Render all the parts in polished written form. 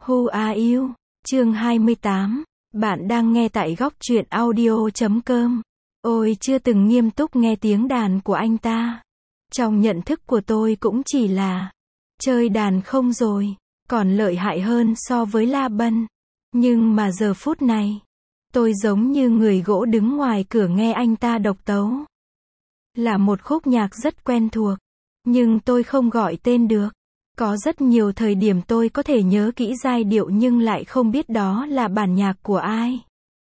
Who are you? Chương 28. Bạn đang nghe tại góc truyện audio.com. Ôi chưa từng nghiêm túc nghe tiếng đàn của anh ta. Trong nhận thức của tôi cũng chỉ là chơi đàn không rồi, còn lợi hại hơn so với La Bân. Nhưng mà giờ phút này, tôi giống như người gỗ đứng ngoài cửa nghe anh ta độc tấu. Là một khúc nhạc rất quen thuộc, nhưng tôi không gọi tên được. Có rất nhiều thời điểm tôi có thể nhớ kỹ giai điệu nhưng lại không biết đó là bản nhạc của ai.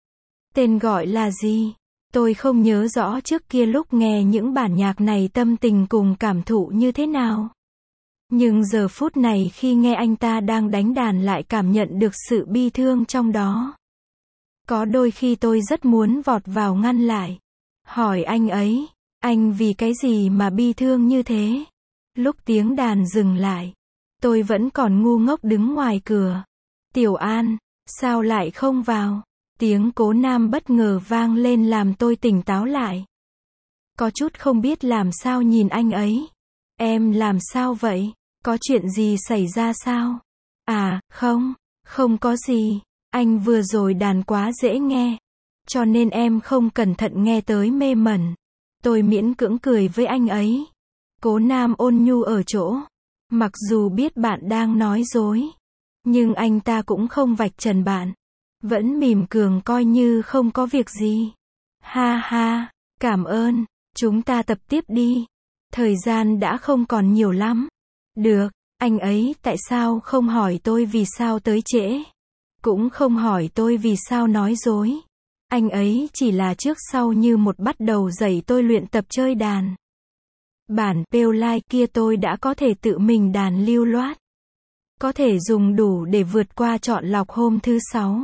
Tên gọi là gì? Tôi không nhớ rõ trước kia lúc nghe những bản nhạc này tâm tình cùng cảm thụ như thế nào. Nhưng giờ phút này khi nghe anh ta đang đánh đàn lại cảm nhận được sự bi thương trong đó. Có đôi khi tôi rất muốn vọt vào ngăn lại. Hỏi anh ấy, anh vì cái gì mà bi thương như thế? Lúc tiếng đàn dừng lại, tôi vẫn còn ngu ngốc đứng ngoài cửa. Tiểu An, sao lại không vào? Tiếng Cố Nam bất ngờ vang lên làm tôi tỉnh táo lại. Có chút không biết làm sao nhìn anh ấy. Em làm sao vậy? Có chuyện gì xảy ra sao? À, không có gì. Anh vừa rồi đàn quá dễ nghe. Cho nên em không cẩn thận nghe tới mê mẩn. Tôi miễn cưỡng cười với anh ấy. Cố Nam ôn nhu ở chỗ. Mặc dù biết bạn đang nói dối, nhưng anh ta cũng không vạch trần bạn. Vẫn mỉm cười coi như không có việc gì. Ha ha, cảm ơn, chúng ta tập tiếp đi. Thời gian đã không còn nhiều lắm. Được, anh ấy tại sao không hỏi tôi vì sao tới trễ? Cũng không hỏi tôi vì sao nói dối. Anh ấy chỉ là trước sau như một bắt đầu dạy tôi luyện tập chơi đàn. Bản Peolai kia tôi đã có thể tự mình đàn lưu loát. Có thể dùng đủ để vượt qua chọn lọc hôm thứ 6.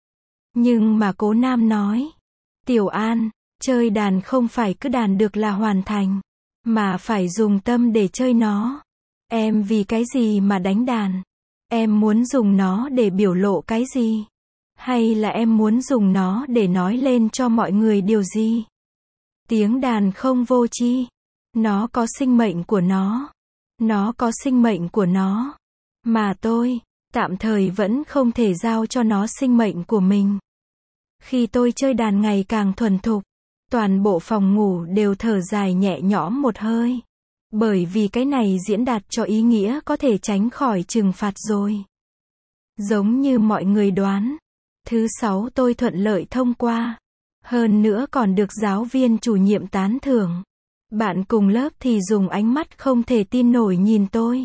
Nhưng mà Cố Nam nói, Tiểu An, chơi đàn không phải cứ đàn được là hoàn thành, mà phải dùng tâm để chơi nó. Em vì cái gì mà đánh đàn? Em muốn dùng nó để biểu lộ cái gì? Hay là em muốn dùng nó để nói lên cho mọi người điều gì? Tiếng đàn không vô tri. Nó có sinh mệnh của nó. Nó có sinh mệnh của nó. Mà tôi, tạm thời vẫn không thể giao cho nó sinh mệnh của mình. Khi tôi chơi đàn ngày càng thuần thục, toàn bộ phòng ngủ đều thở dài nhẹ nhõm một hơi. Bởi vì cái này diễn đạt cho ý nghĩa có thể tránh khỏi trừng phạt rồi. Giống như mọi người đoán, thứ 6 tôi thuận lợi thông qua. Hơn nữa còn được giáo viên chủ nhiệm tán thưởng. Bạn cùng lớp thì dùng ánh mắt không thể tin nổi nhìn tôi.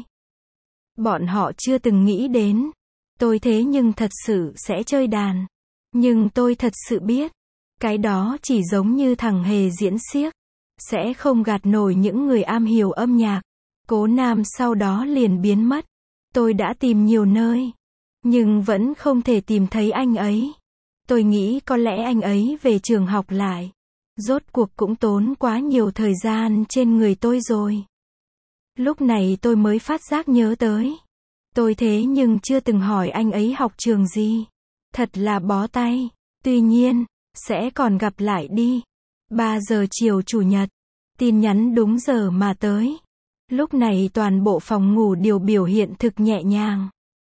Bọn họ chưa từng nghĩ đến tôi thế nhưng thật sự sẽ chơi đàn. Nhưng tôi thật sự biết, cái đó chỉ giống như thằng hề diễn xiếc, sẽ không gạt nổi những người am hiểu âm nhạc. Cố Nam sau đó liền biến mất. Tôi đã tìm nhiều nơi, nhưng vẫn không thể tìm thấy anh ấy. Tôi nghĩ có lẽ anh ấy về trường học lại. Rốt cuộc cũng tốn quá nhiều thời gian trên người tôi rồi. Lúc này tôi mới phát giác nhớ tới. Tôi thế nhưng chưa từng hỏi anh ấy học trường gì. Thật là bó tay. Tuy nhiên, sẽ còn gặp lại đi. 3 giờ chiều chủ nhật. Tin nhắn đúng giờ mà tới. Lúc này toàn bộ phòng ngủ đều biểu hiện thực nhẹ nhàng.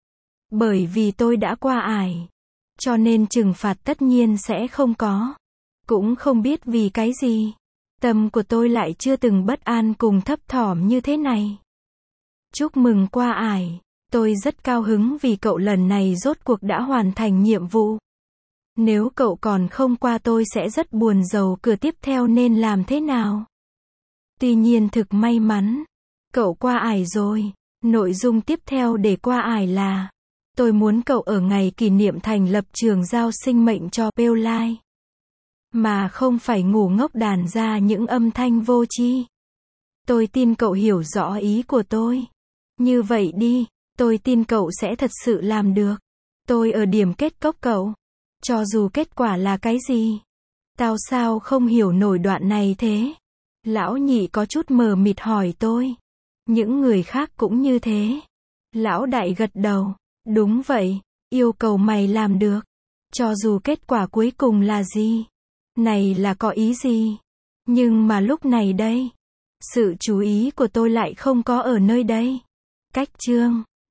Bởi vì tôi đã qua ải. Cho nên trừng phạt tất nhiên sẽ không có. Cũng không biết vì cái gì. Tâm của tôi lại chưa từng bất an cùng thấp thỏm như thế này. Chúc mừng qua ải. Tôi rất cao hứng vì cậu lần này rốt cuộc đã hoàn thành nhiệm vụ. Nếu cậu còn không qua tôi sẽ rất buồn rầu cửa tiếp theo nên làm thế nào. Tuy nhiên thực may mắn. Cậu qua ải rồi. Nội dung tiếp theo để qua ải là tôi muốn cậu ở ngày kỷ niệm thành lập trường giao sinh mệnh cho Peolai. Mà không phải ngu ngốc đàn ra những âm thanh vô tri. Tôi tin cậu hiểu rõ ý của tôi. Như vậy đi, tôi tin cậu sẽ thật sự làm được. Tôi ở điểm kết cốc cậu. Cho dù kết quả là cái gì. Tao sao không hiểu nổi đoạn này thế? Lão nhị có chút mờ mịt hỏi tôi. Những người khác cũng như thế. Lão đại gật đầu. Đúng vậy, yêu cầu mày làm được. Cho dù kết quả cuối cùng là gì. Này là có ý gì? Nhưng mà lúc này đây, sự chú ý của tôi lại không có ở nơi đây. Cách chương